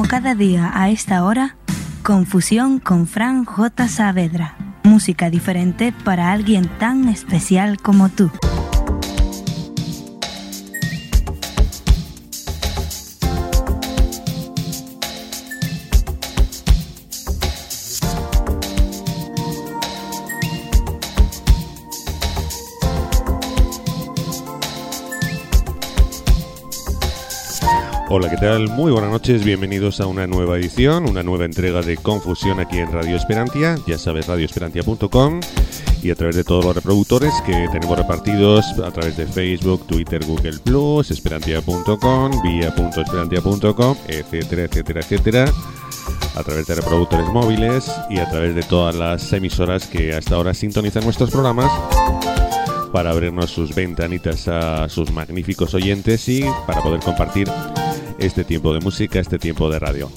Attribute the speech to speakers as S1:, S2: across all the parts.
S1: cada día a esta hora, Confusión con Fran J. Saavedra. Música diferente para alguien tan especial como tú.
S2: Hola, ¿qué tal? Muy buenas noches, bienvenidos a una nueva edición, una nueva entrega de Confusión aquí en Radio Esperantia, ya sabes, radioesperantia.com, y a través de todos los reproductores que tenemos repartidos a través de Facebook, Twitter, Google+, esperantia.com, via.esperantia.com, etcétera, etcétera, etcétera, a través de reproductores móviles y a través de todas las emisoras que hasta ahora sintonizan nuestros programas, para abrirnos sus ventanitas a sus magníficos oyentes y para poder compartir este tiempo de música, este tiempo de radio.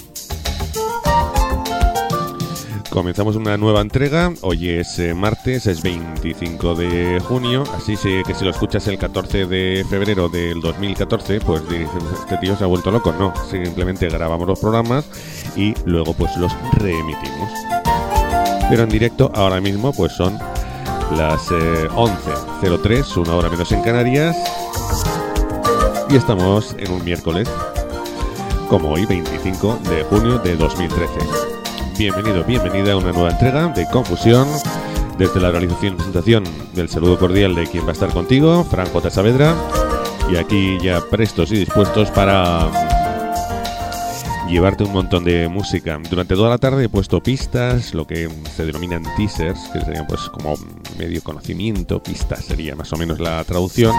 S2: Comenzamos una nueva entrega. Hoy es martes, es 25 de junio, así que si lo escuchas el 14 de febrero del 2014, pues dices, este tío se ha vuelto loco. No, simplemente grabamos los programas y luego pues los reemitimos. Pero en directo ahora mismo pues son las 11:03, una hora menos en Canarias, y estamos en un miércoles, como hoy, 25 de junio de 2013. Bienvenido, bienvenida a una nueva entrega de Confusión, desde la realización y presentación del saludo cordial de quien va a estar contigo, Fran J. Saavedra, y aquí ya prestos y dispuestos para llevarte un montón de música. Durante toda la tarde he puesto pistas, lo que se denominan teasers, que serían pues como medio conocimiento, pistas sería más o menos la traducción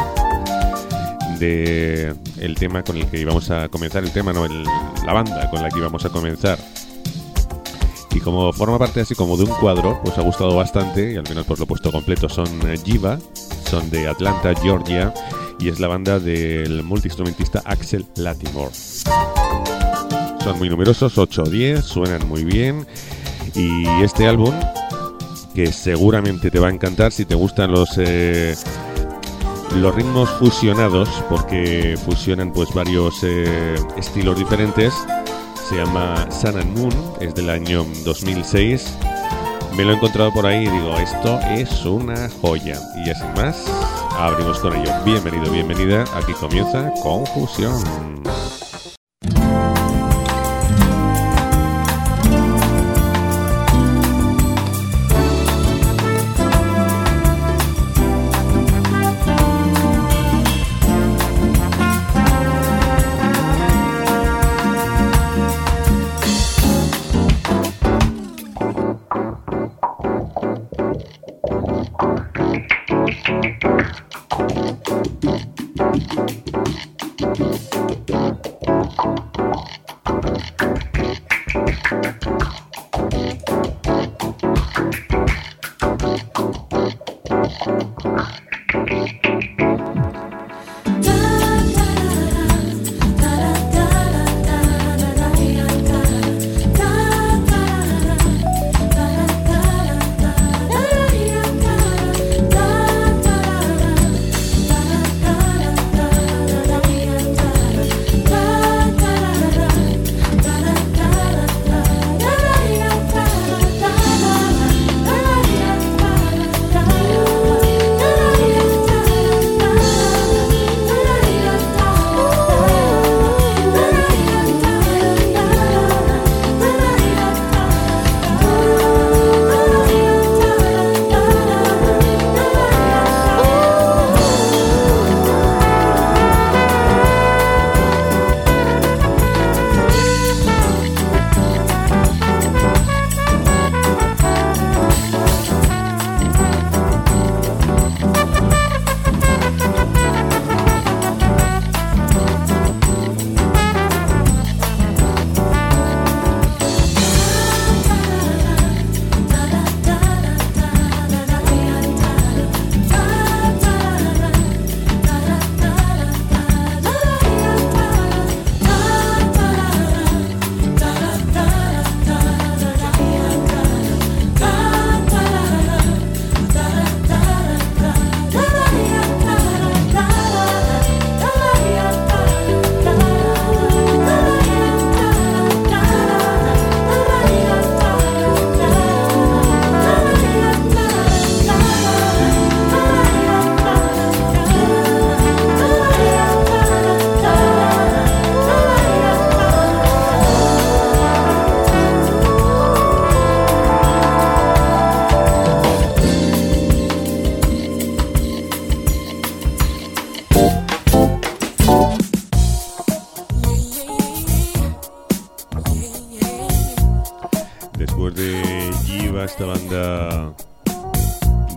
S2: de el tema con el que íbamos a comenzar, la banda con la que íbamos a comenzar. Y como forma parte así como de un cuadro, pues ha gustado bastante, y al final pues lo he puesto completo. Son Jiva, son de Atlanta, Georgia, y es la banda del multiinstrumentista Axel Latimore. Son muy numerosos, 8 o 10, suenan muy bien, y este álbum, que seguramente te va a encantar si te gustan los ritmos fusionados, porque fusionan pues varios estilos diferentes, se llama Sun and Moon, es del año 2006, me lo he encontrado por ahí y digo, esto es una joya, y ya sin más, abrimos con ello. Bienvenido, bienvenida, aquí comienza Confusión.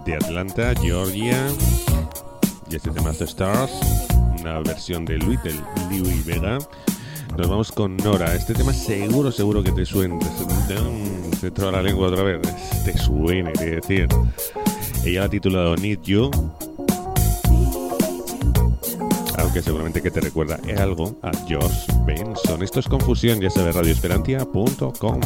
S2: de Atlanta, Georgia. Y este tema The Stars, una versión de Louis Vega. Nos vamos con Nora. Este tema seguro que te suena. Se traba la lengua otra vez. Te suena, quiere decir. Ella la ha titulado Need You. Aunque seguramente que te recuerda algo a George Benson. Esto es Confusión, ya sabes, radioesperantia.com.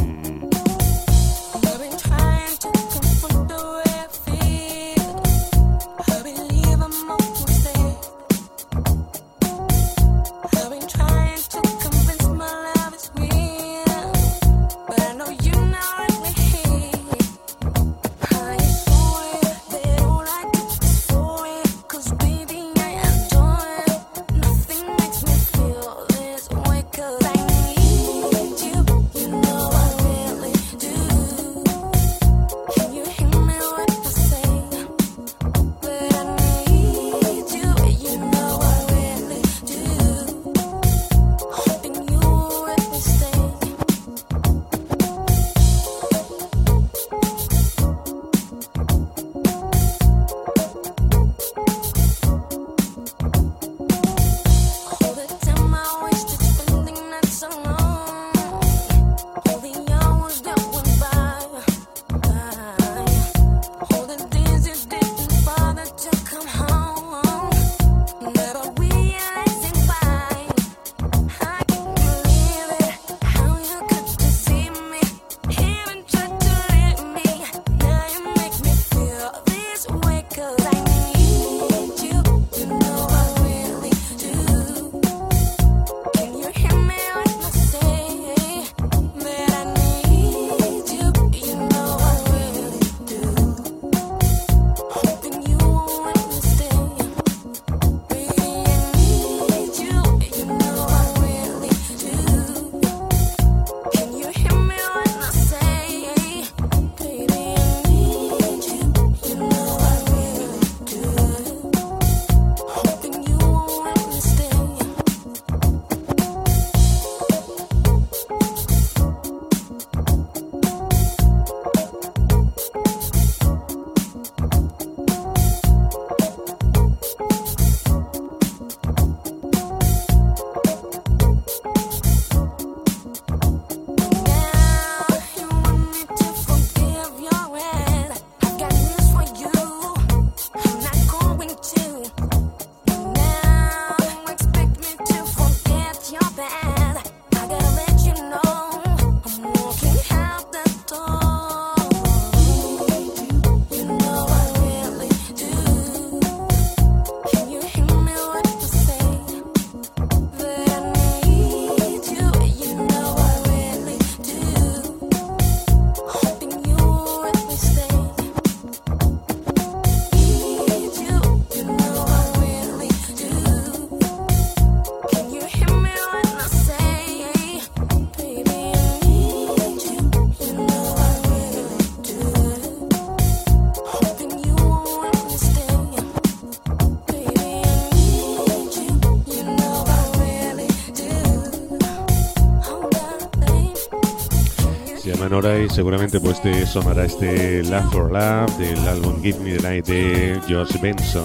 S2: Nora, y seguramente pues te sonará este Love for Love del álbum Give Me the Night de George Benson.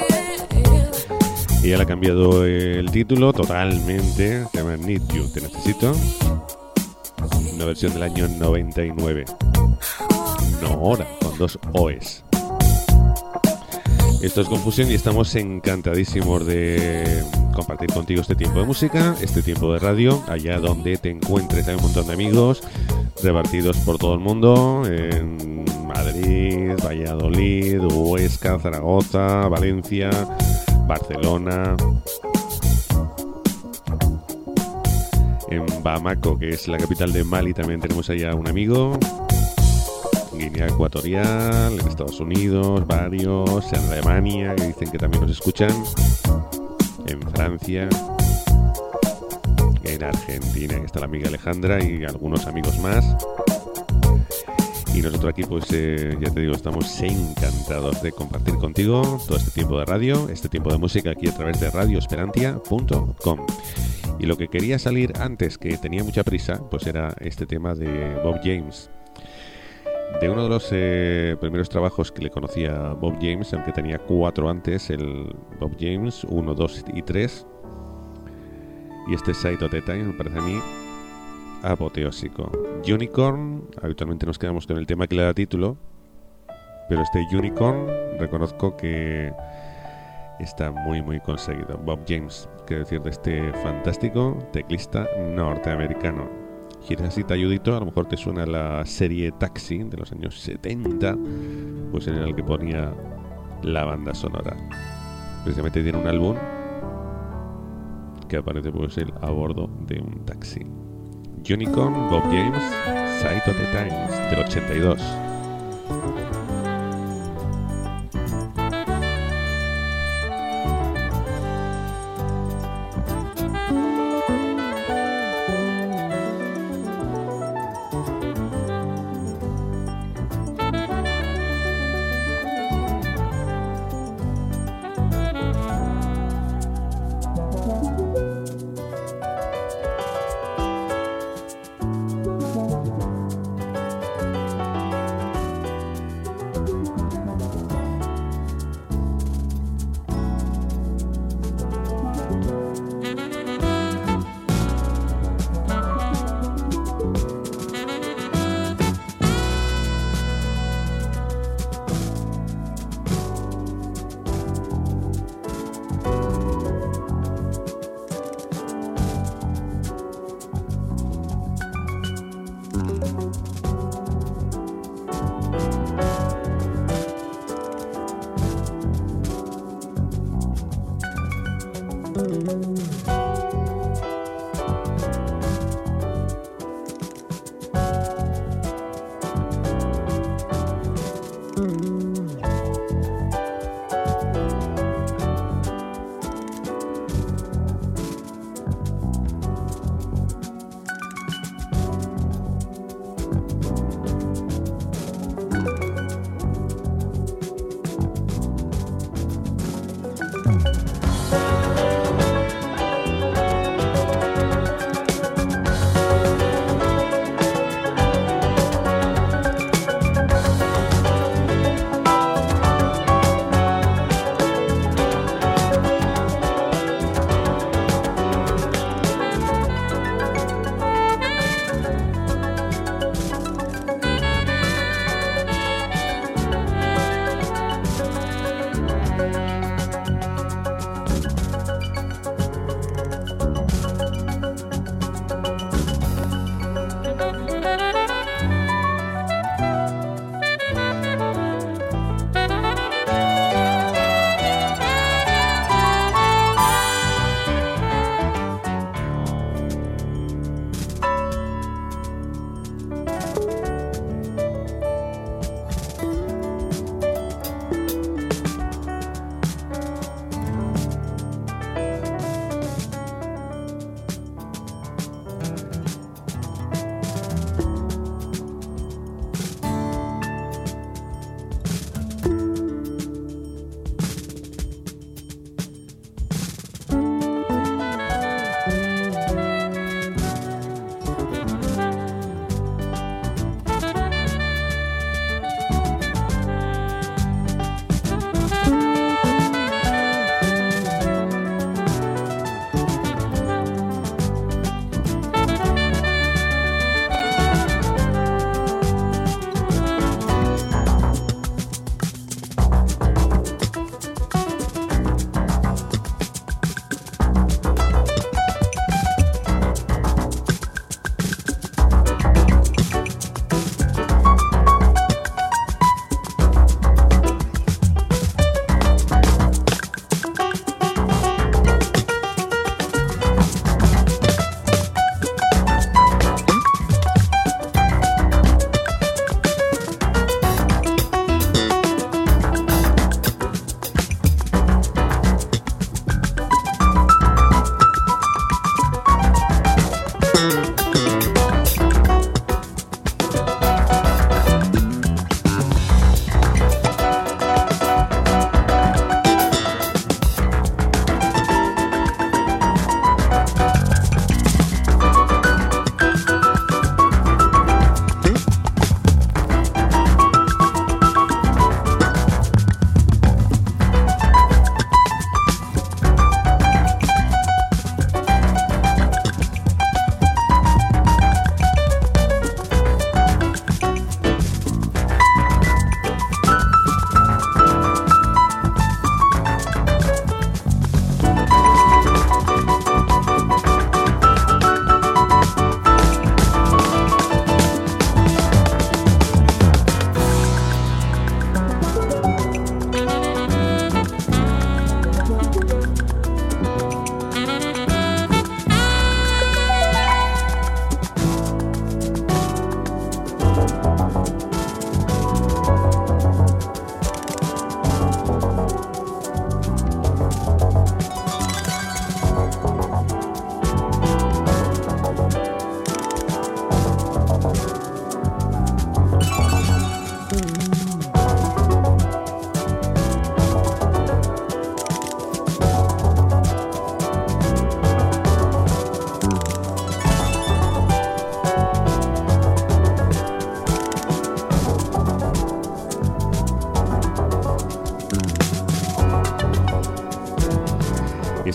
S2: Y él ha cambiado el título totalmente, se llama Need You, Te Necesito, una versión del año 99. Nora, con 2 O's. Esto es Confusión y estamos encantadísimos de compartir contigo este tiempo de música, este tiempo de radio, allá donde te encuentres. Hay un montón de amigos repartidos por todo el mundo, en Madrid, Valladolid, Huesca, Zaragoza, Valencia, Barcelona, en Bamako, que es la capital de Mali, también tenemos allá un amigo. Guinea Ecuatorial, en Estados Unidos, varios, en Alemania, que dicen que también nos escuchan, en Francia, en Argentina, que está la amiga Alejandra y algunos amigos más. Y nosotros aquí, pues ya te digo, estamos encantados de compartir contigo todo este tiempo de radio, este tiempo de música aquí a través de radioesperantia.com. Y lo que quería salir antes, que tenía mucha prisa, pues era este tema de Bob James. de uno de los primeros trabajos que le conocía a Bob James, aunque tenía 4 antes, el Bob James 1, 2 y 3. Y este Side of the Time me parece a mí apoteósico. Unicorn, habitualmente nos quedamos con el tema que le da título, pero este Unicorn reconozco que está muy muy conseguido. Bob James, qué decir de este fantástico teclista norteamericano. Si eres así talludito, a lo mejor te suena la serie Taxi de los años 70, pues en el que ponía la banda sonora. Precisamente tiene un álbum que aparece pues él a bordo de un taxi. Unicorn, Bob James, Side of the Times, del 82.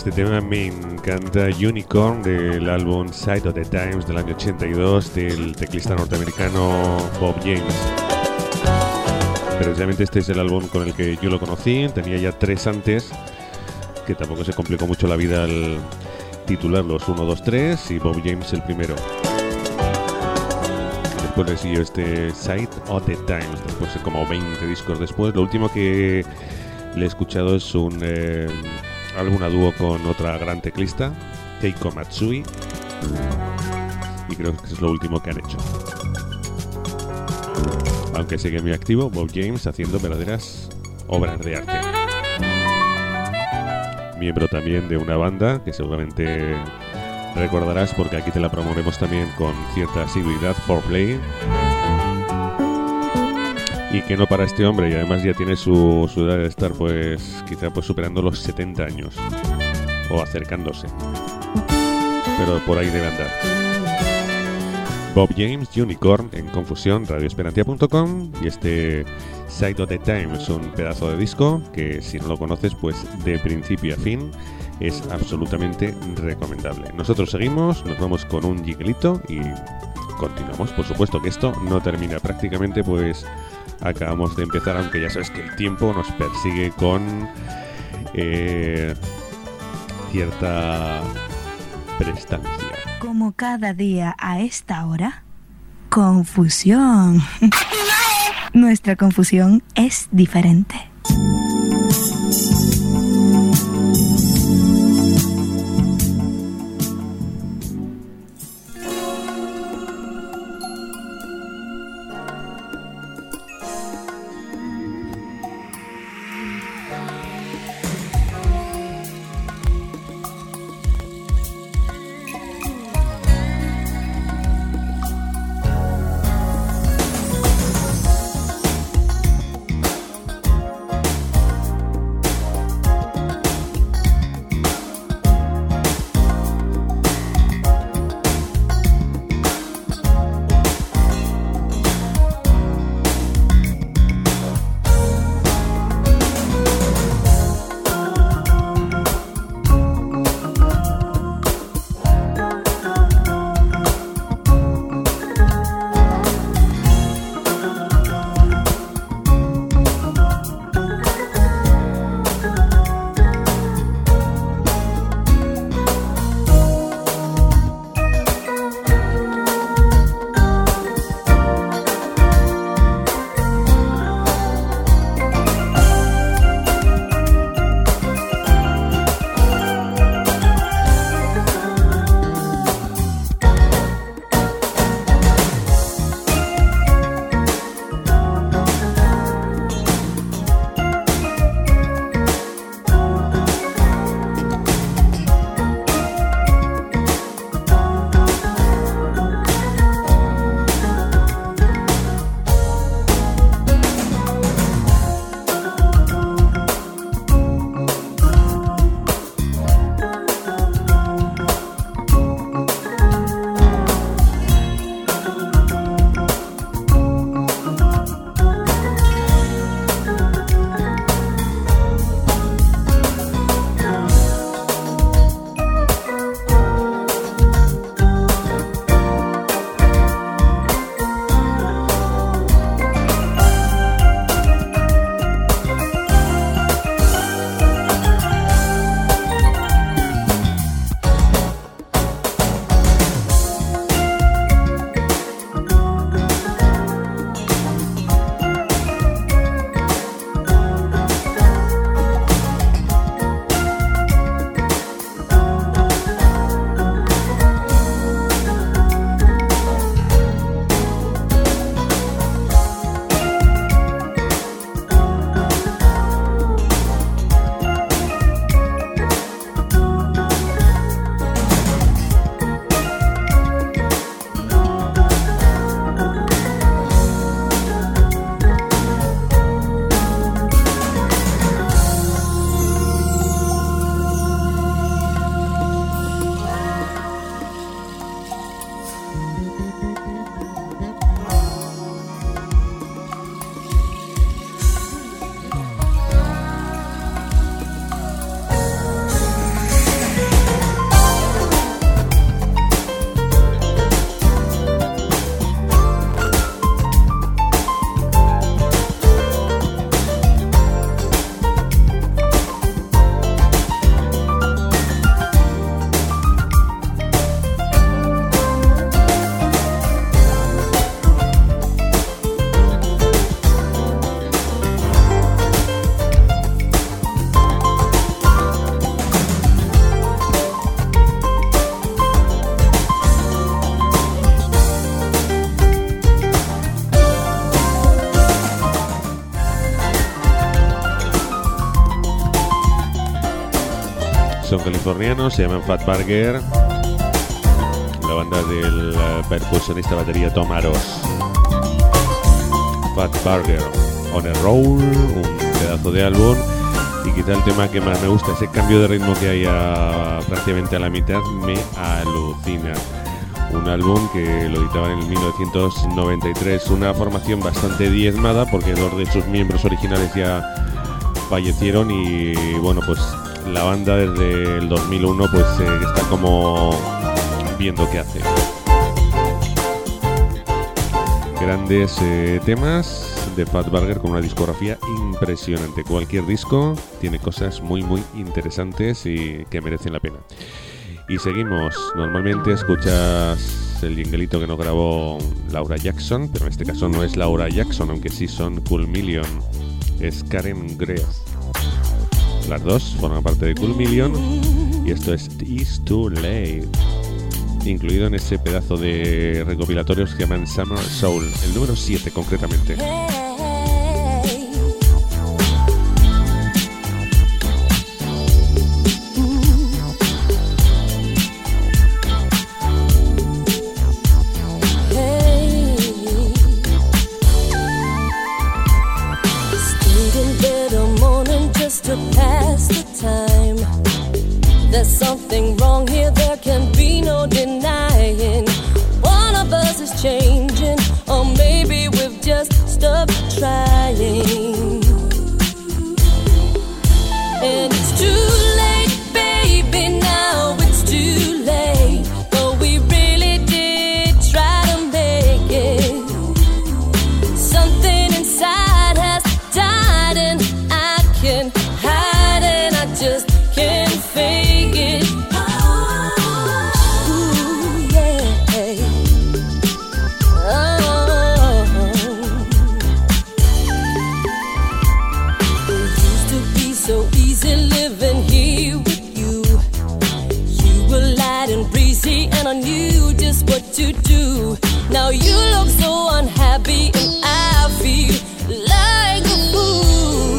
S2: Este tema me encanta, Unicorn, del álbum Side of the Times del año 82 del teclista norteamericano Bob James. Precisamente este es el álbum con el que yo lo conocí, tenía ya 3 antes, que tampoco se complicó mucho la vida al titularlos 1, 2, 3 y Bob James el primero. Después le siguió este Side of the Times, después como 20 discos después. Lo último que le he escuchado es un álbum a dúo con otra gran teclista, Keiko Matsui, y creo que es lo último que han hecho. Aunque sigue muy activo Bob James haciendo verdaderas obras de arte. Miembro también de una banda que seguramente recordarás porque aquí te la promovemos también con cierta asiduidad, 4Play. Y que no para este hombre, y además ya tiene su edad de estar pues quizá pues superando los 70 años o acercándose, pero por ahí debe andar. Bob James, Unicorn, en Confusión, radioesperantia.com, y este Side of the Times, un pedazo de disco que si no lo conoces pues de principio a fin es absolutamente recomendable. Nosotros seguimos, nos vamos con un jinglito y continuamos. Por supuesto que esto no termina, prácticamente pues acabamos de empezar, aunque ya sabes que el tiempo nos persigue con cierta prestancia.
S1: Como cada día a esta hora, confusión. Nuestra confusión es diferente.
S2: son californianos, se llaman Fatburger. La banda del percusionista batería Tom Aros. Fatburger, On a Roll, un pedazo de álbum. Y quizá el tema que más me gusta, ese cambio de ritmo que hay prácticamente a la mitad, me alucina. Un álbum que lo editaban en el 1993, una formación bastante diezmada porque dos de sus miembros originales ya fallecieron y bueno, pues la banda desde el 2001 pues está como viendo qué hace. Grandes temas de Fatburger con una discografía impresionante. Cualquier disco tiene cosas muy interesantes y que merecen la pena. Y seguimos. Normalmente escuchas el jinglito que nos grabó Laura Jackson, pero en este caso no es Laura Jackson, aunque sí son Cool Million. Es Karen Gref. Las dos forman parte de Cool Million y esto es It's Too Late, incluido en ese pedazo de recopilatorios que llaman Summer Soul, el número 7 concretamente.
S3: To pass the time, there's something wrong here, there can be no denying. One of us is changing, or maybe we've just stopped trying. And it's too late, baby, now it's too late. But we really did try to make it. Something inside has died and I can just can't fake it. Ooh, yeah. Oh. It used to be so easy living here with you. You were light and breezy and I knew just what to do. Now you look so unhappy and I feel like a fool.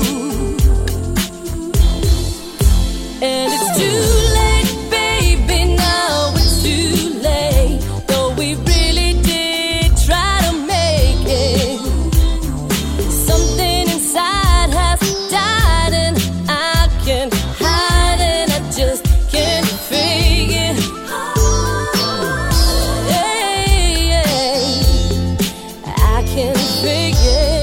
S3: And it's too late, baby, now it's too late. Though we really did try to make it. Something inside has died and I can't hide and I just can't fake it. Hey, yeah. I can't fake it.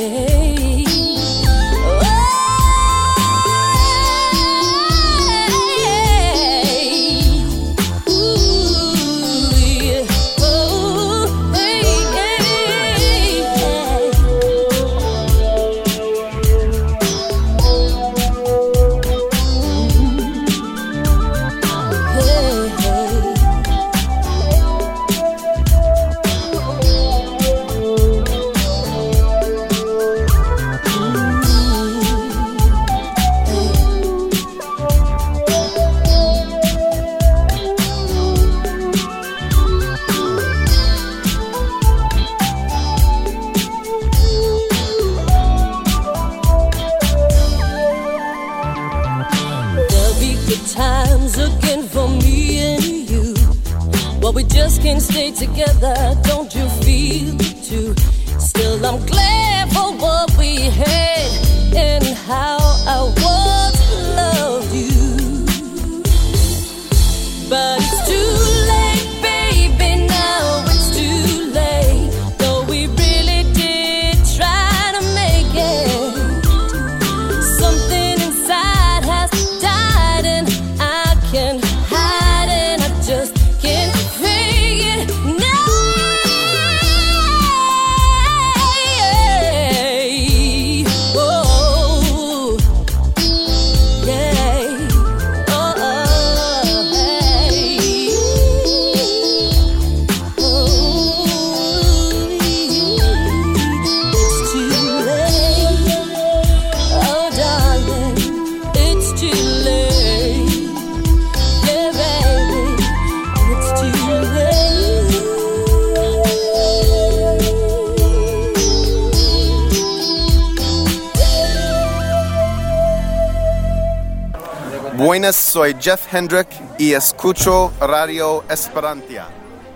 S3: We just can't stay together, don't you feel it too? Still I'm glad for what we had and how I once loved you. But it's too late, baby, now it's too late. Though we really did try to make it. Something inside has died and I can't hide and I just can't fake it now. Oh,
S4: Buenas, soy Jeff Hendrick y escucho Radio Esperantia.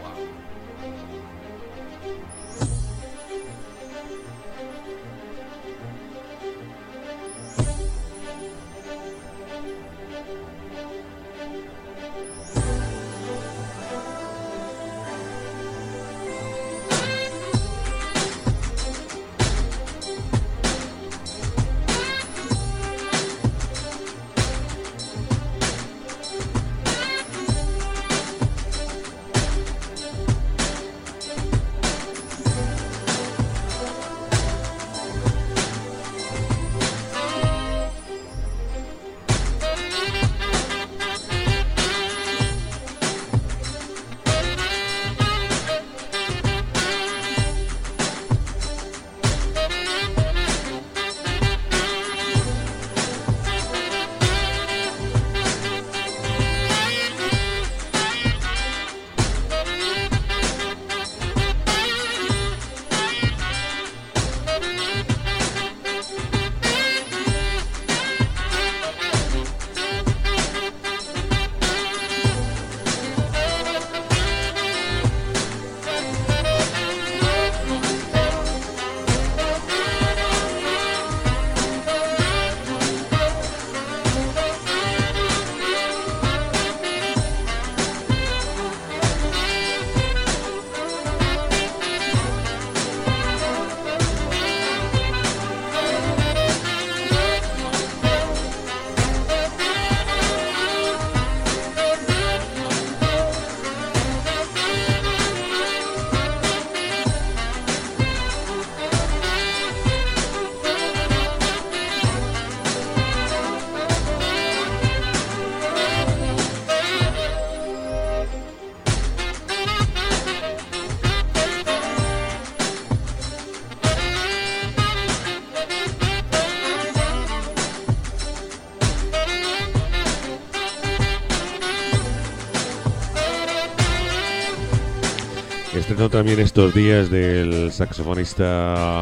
S2: Estrenó también estos días del saxofonista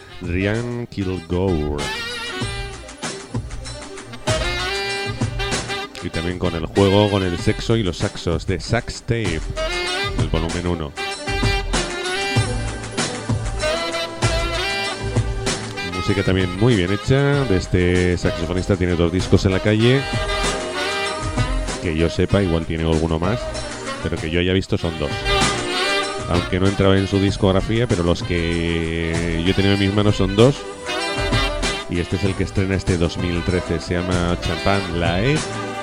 S2: Ryan Kilgore. Y también con el juego, con el sexo y los saxos de Sax Tape, el volumen 1. Música también muy bien hecha de este saxofonista. Tiene 2 discos en la calle. Que yo sepa, igual tiene alguno más, pero que yo haya visto son 2. Aunque no entraba en su discografía, pero los que yo he tenido en mis manos son 2. Y este es el que estrena este 2013. Se llama Champagne Live,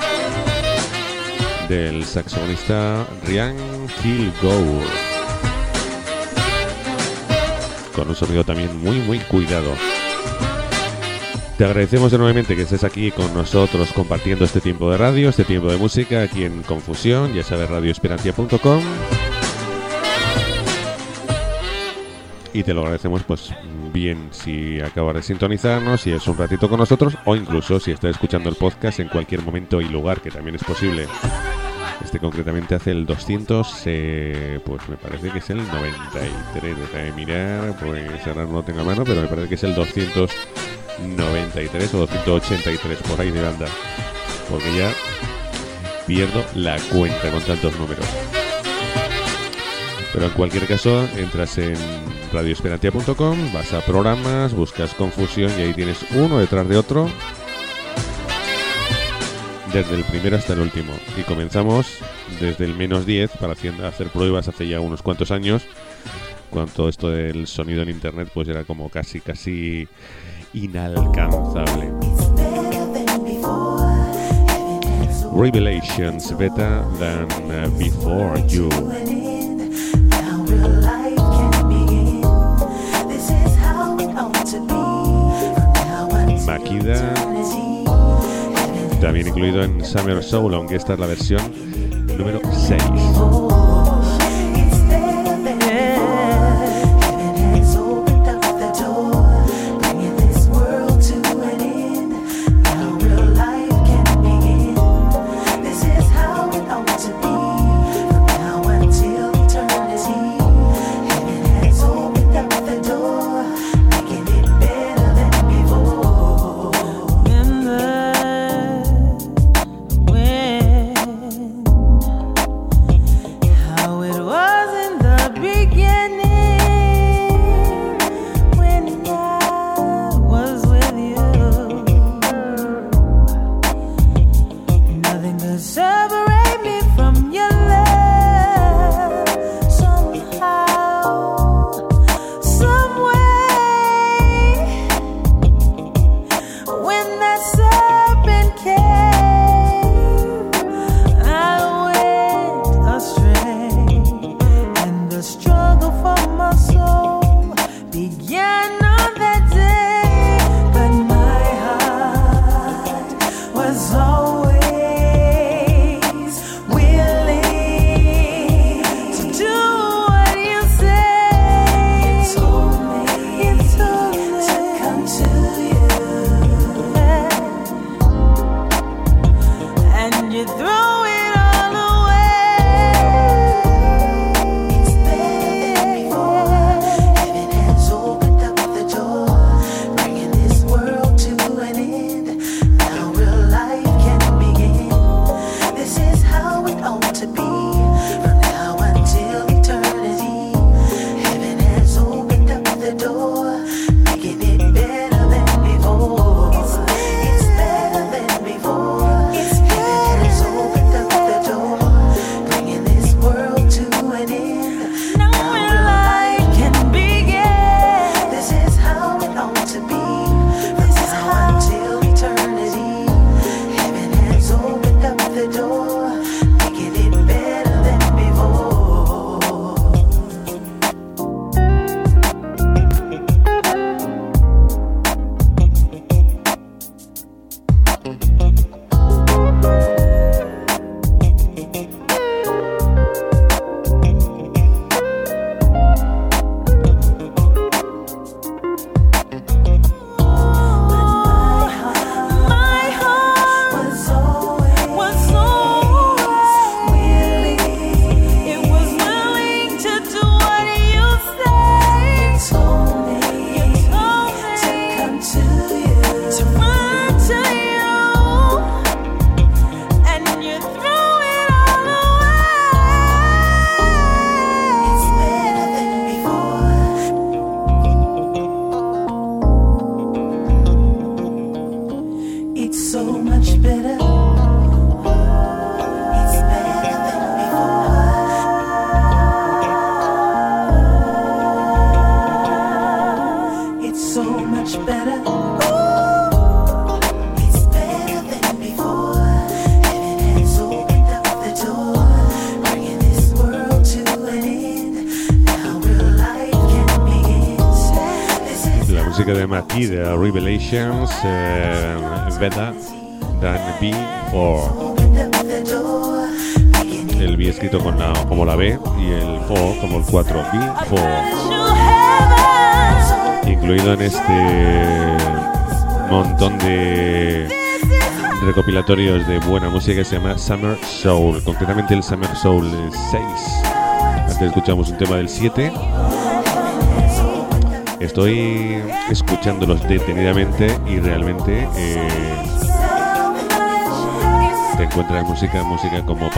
S2: del saxofonista Ryan Kilgore, con un sonido también muy cuidado. Te agradecemos enormemente que estés aquí con nosotros compartiendo este tiempo de radio, este tiempo de música aquí en Confusión. Ya sabes, radioesperantia.com. Y te lo agradecemos, pues bien, si acabas de sintonizarnos, si es un ratito con nosotros, o incluso si estás escuchando el podcast en cualquier momento y lugar, que también es posible. Este concretamente hace el 200, pues me parece que es el 93. Deja de mirar, pues ahora no lo tengo a mano, pero me parece que es el 293 o 283, por ahí de banda. Porque ya pierdo la cuenta con tantos números. Pero en cualquier caso, entras en radioesperantia.com, vas a programas, buscas Confusión y ahí tienes uno detrás de otro, desde el primero hasta el último. Y comenzamos desde el -10 para hacer pruebas hace ya unos cuantos años, cuando todo esto del sonido en internet pues era como casi inalcanzable. Revelations, Better Than Before You. Makida, también incluido en Summer Soul, aunque esta es la versión número 6. Makida Revelations, Better Than Before. El B escrito como la B y el 4 como el 4, Before. Incluido en este montón de recopilatorios de buena música que se llama Summer Soul, concretamente el Summer Soul 6. Antes escuchamos un tema del 7. Estoy escuchándolos detenidamente y realmente te encuentras música como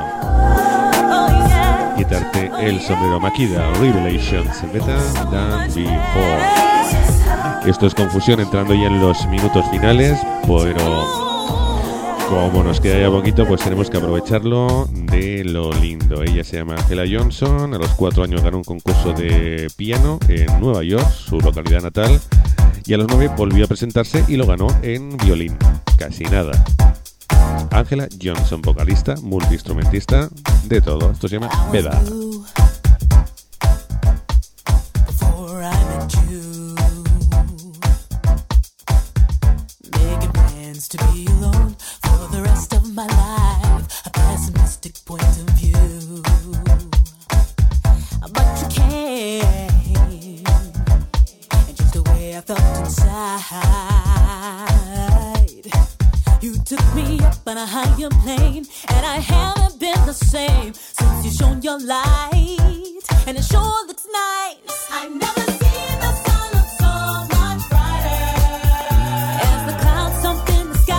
S2: para quitarte el sombrero. Makida Revelations, Better Than Before. Esto es Confusión, entrando ya en los minutos finales, pero como nos queda ya poquito, pues tenemos que aprovecharlo de lo lindo. Ella se llama Angela Johnson, a los 4 años ganó un concurso de piano en Nueva York, su localidad natal, y a los 9 volvió a presentarse y lo ganó en violín. Casi nada. Angela Johnson, vocalista, multiinstrumentista, de todo. Esto se llama Veda.
S5: To be alone for the rest of my life, a pessimistic point of view. But you came, and just the way I felt inside, you took me up on a higher plane, and I haven't been the same since you shone your light, and it sure looks nice. I've never seen the sun look so much brighter as the clouds something.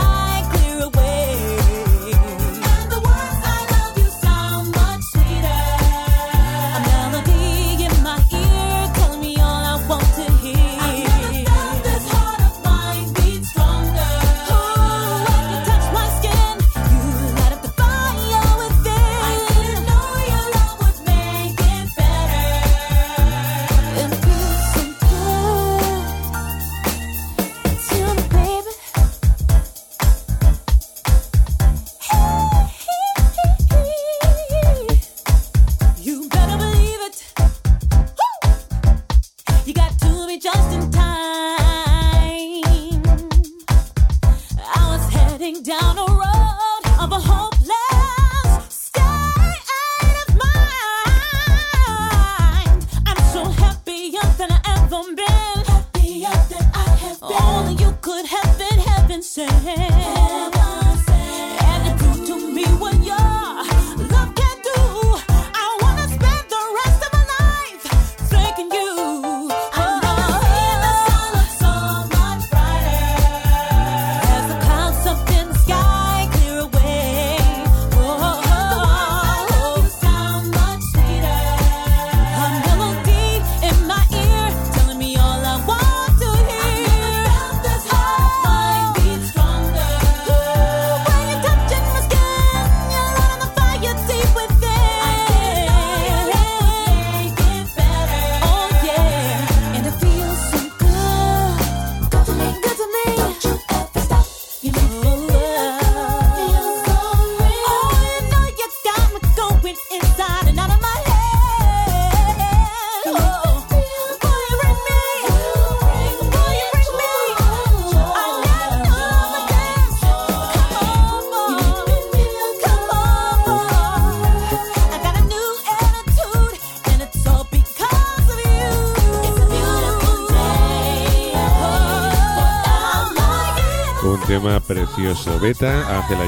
S2: Tema precioso. Beta, Angela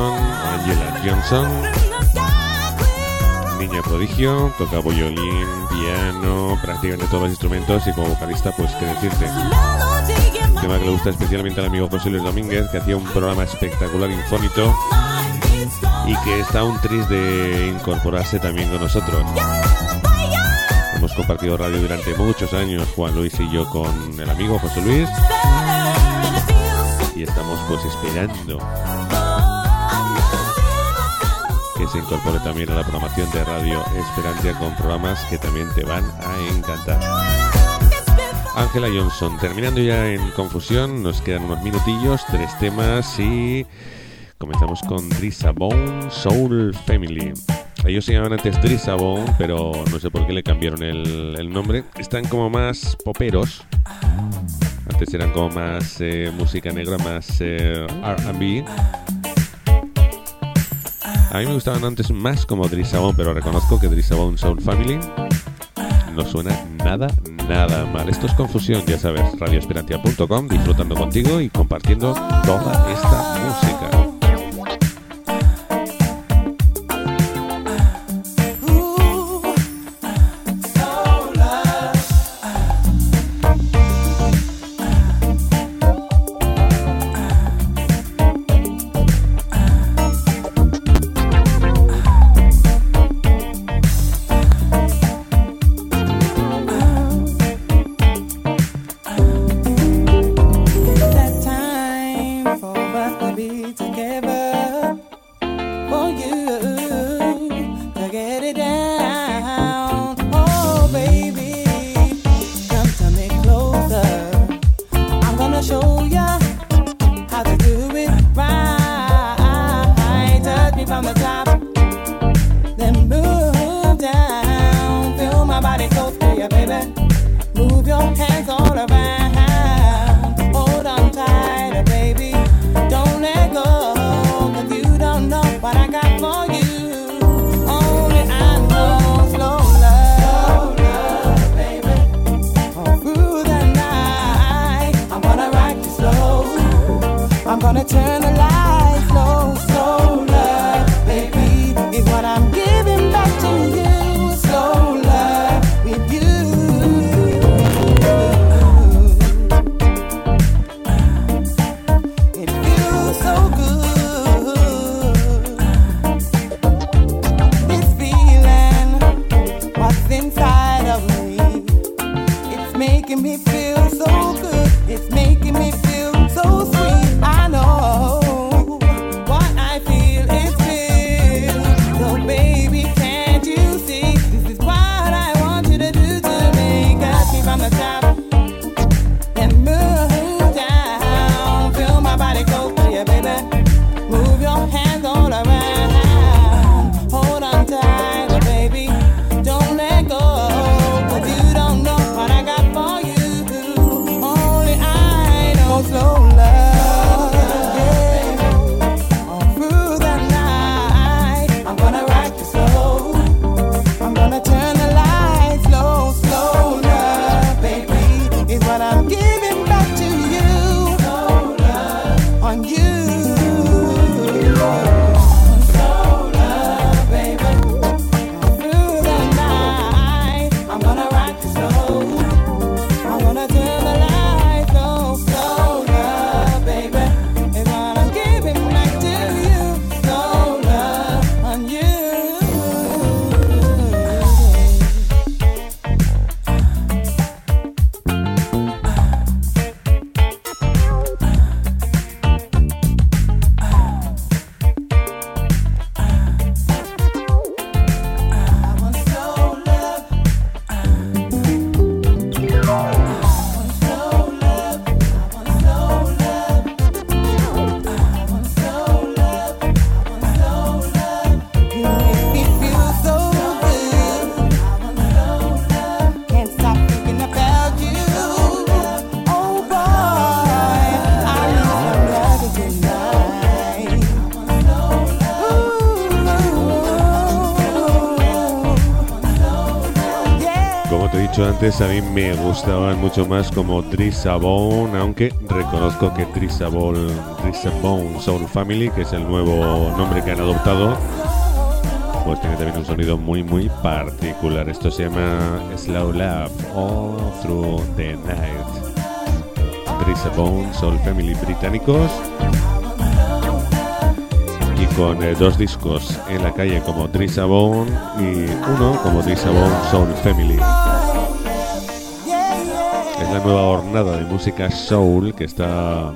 S2: Johnson, niña prodigio, toca violín, piano, prácticamente todos los instrumentos y como vocalista, pues qué decirte. Tema que le gusta especialmente al amigo José Luis Domínguez, que hacía un programa espectacular infónico y que está a un tris de incorporarse también con nosotros. Hemos compartido radio durante muchos años, Juan Luis y yo, con el amigo José Luis. Y estamos pues esperando que se incorpore también a la programación de Radio Esperantia con programas que también te van a encantar. Angela Johnson, terminando ya en Confusión, nos quedan unos minutillos, 3 temas y comenzamos con Drissa Bone, Soul Family. Ellos se llamaban antes Drissa Bone, pero no sé por qué le cambiaron el nombre. Están como más poperos. Antes eran como más música negra, más R&B. A mí me gustaban antes más como Drizabone, pero reconozco que Drizabone Soul Family no suena nada mal. Esto es Confusión, ya sabes, radioesperantia.com, disfrutando contigo y compartiendo toda esta música. Antes a mí me gustaban mucho más como Drizabone, aunque reconozco que Drizabone Soul Family, que es el nuevo nombre que han adoptado, pues tiene también un sonido muy particular. Esto se llama Slow Love All Through the Night. Drizabone Soul Family británicos, y con 2 discos en la calle como Drizabone y uno como Drizabone Soul Family. Es la nueva hornada de música soul que está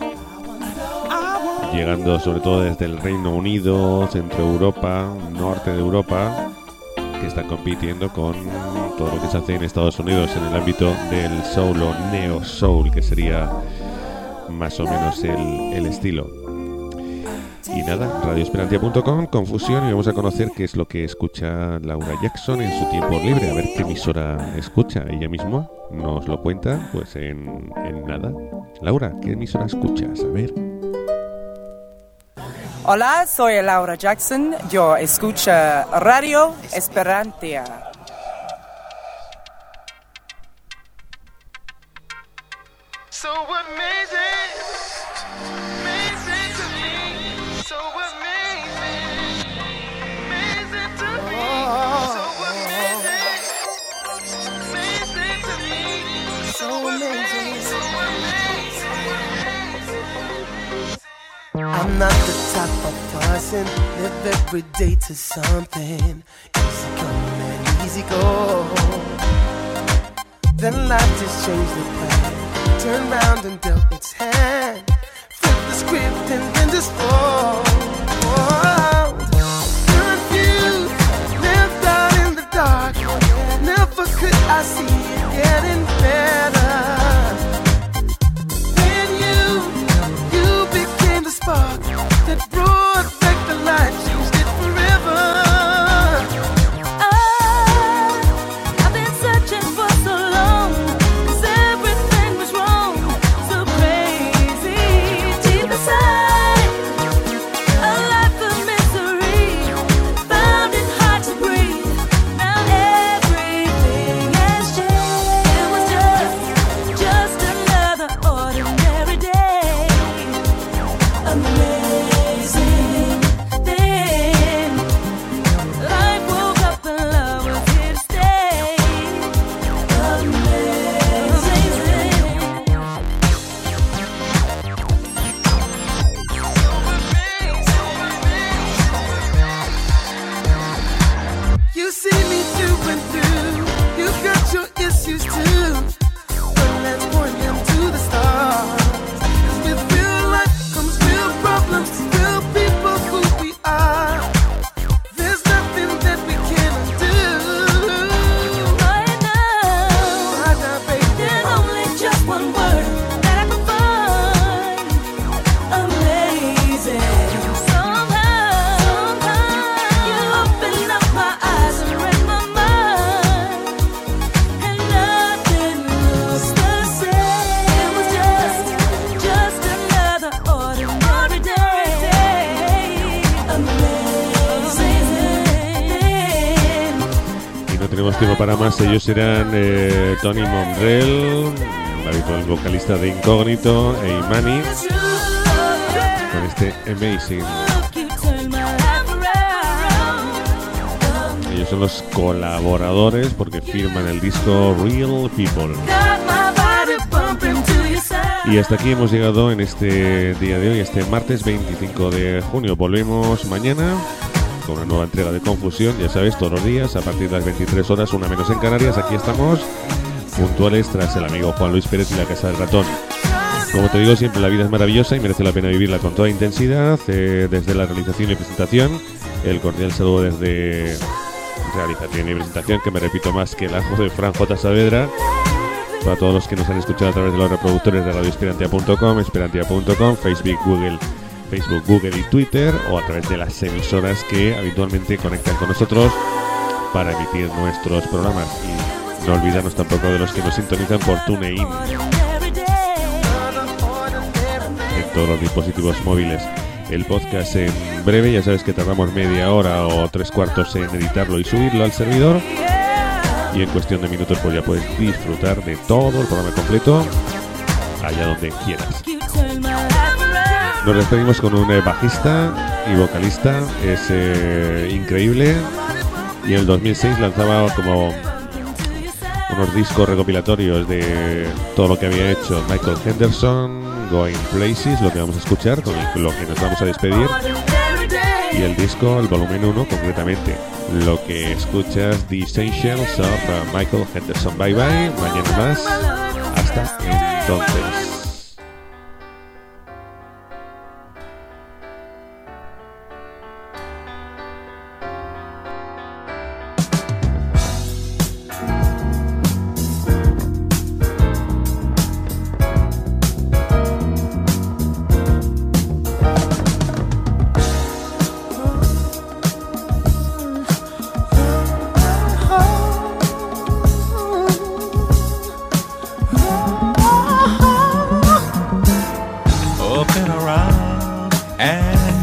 S2: llegando sobre todo desde el Reino Unido, Centro Europa, Norte de Europa, que está compitiendo con todo lo que se hace en Estados Unidos en el ámbito del soul o neo soul, que sería más o menos el estilo. Y nada, radioesperantia.com, Confusión, y vamos a conocer qué es lo que escucha Laura Jackson en su tiempo libre, a ver qué emisora escucha. Ella misma nos lo cuenta pues en nada. Laura, ¿qué emisora escuchas? A ver.
S6: Hola, soy Laura Jackson. Yo escucho Radio Esperantia.
S7: So amazing, amazing to me. So amazing, amazing to me. So amazing, amazing to me. So amazing, so amazing. I'm not the type of person live every day to something. Easy come and easy go. Then life just changed the plan. Turned round and dealt its hand. Flipped the script and then just fall. Confused, left out in the dark. Never could I see it getting better. Then you became the spark that brought back the light, changed it forever.
S5: I've been searching for so long, 'cause everything was wrong, so crazy. Deep inside, a life of misery, found it hard to breathe. Now everything has changed. It was just another ordinary day. Amazing thing. Life woke up and love was here to stay.
S7: You see me through and through. You got your issues too. But let's point them to the stars. 'Cause with real life comes real problems. Real people who we are. There's nothing that we can't do.
S5: Right now,
S7: Right now, baby.
S5: there's only just one word that I can find. Amazing. Somehow, you opened up my eyes and read my mind, and nothing was the same. It was just another ordinary day. Amazing thing.
S2: Y no tenemos tiempo para más. Ellos serán Tony Monrell, el habitual vocalista de Incógnito, e Imani, con este Amazing.
S5: You turn my life around.
S2: Ellos son los colaboradores porque firman el disco Real People.
S5: Got my body bumping to your sound.
S2: Y hasta aquí hemos llegado en este día de hoy, este martes 25 de junio. Volvemos mañana con una nueva entrega de Confusión, ya sabes, todos los días a partir de las 23 horas, una menos en Canarias. Aquí estamos, puntuales tras el amigo Juan Luis Pérez y la Casa del Ratón. Como te digo siempre, la vida es maravillosa y merece la pena vivirla con toda intensidad. Desde la realización y presentación, el cordial saludo desde realización y presentación, que me repito más que el ajo, de Fran J. Saavedra. Para todos los que nos han escuchado a través de los reproductores de radioesperantia.com, esperantia.com, Facebook, Google y Twitter, o a través de las emisoras que habitualmente conectan con nosotros para emitir nuestros programas. Y no olvidarnos tampoco de los que nos sintonizan por TuneIn
S5: Ordinary day.
S2: en todos los dispositivos móviles. El podcast en breve, ya sabes que tardamos media hora o 3/4 en editarlo y subirlo al servidor. Y en cuestión de minutos pues ya puedes disfrutar de todo el programa completo allá donde quieras.
S5: You turn my life around.
S2: Nos despedimos con un bajista y vocalista, es increíble, y en el 2006 lanzaba como unos discos recopilatorios de todo lo que había hecho Michael Henderson, Going Places, lo que vamos a escuchar, con lo que nos vamos a despedir,
S5: Ordinary day.
S2: y el disco, el volumen 1 concretamente, lo que escuchas, The Essentials of Michael Henderson. Bye bye, mañana más, hasta entonces.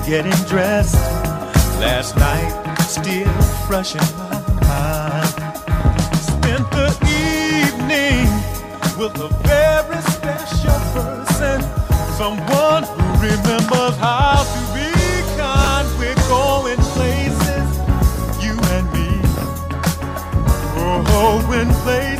S8: getting dressed. Last night, still fresh in my mind. Spent the evening with a very special person, someone who remembers how to be kind. We're going places, you and me. Oh, going places.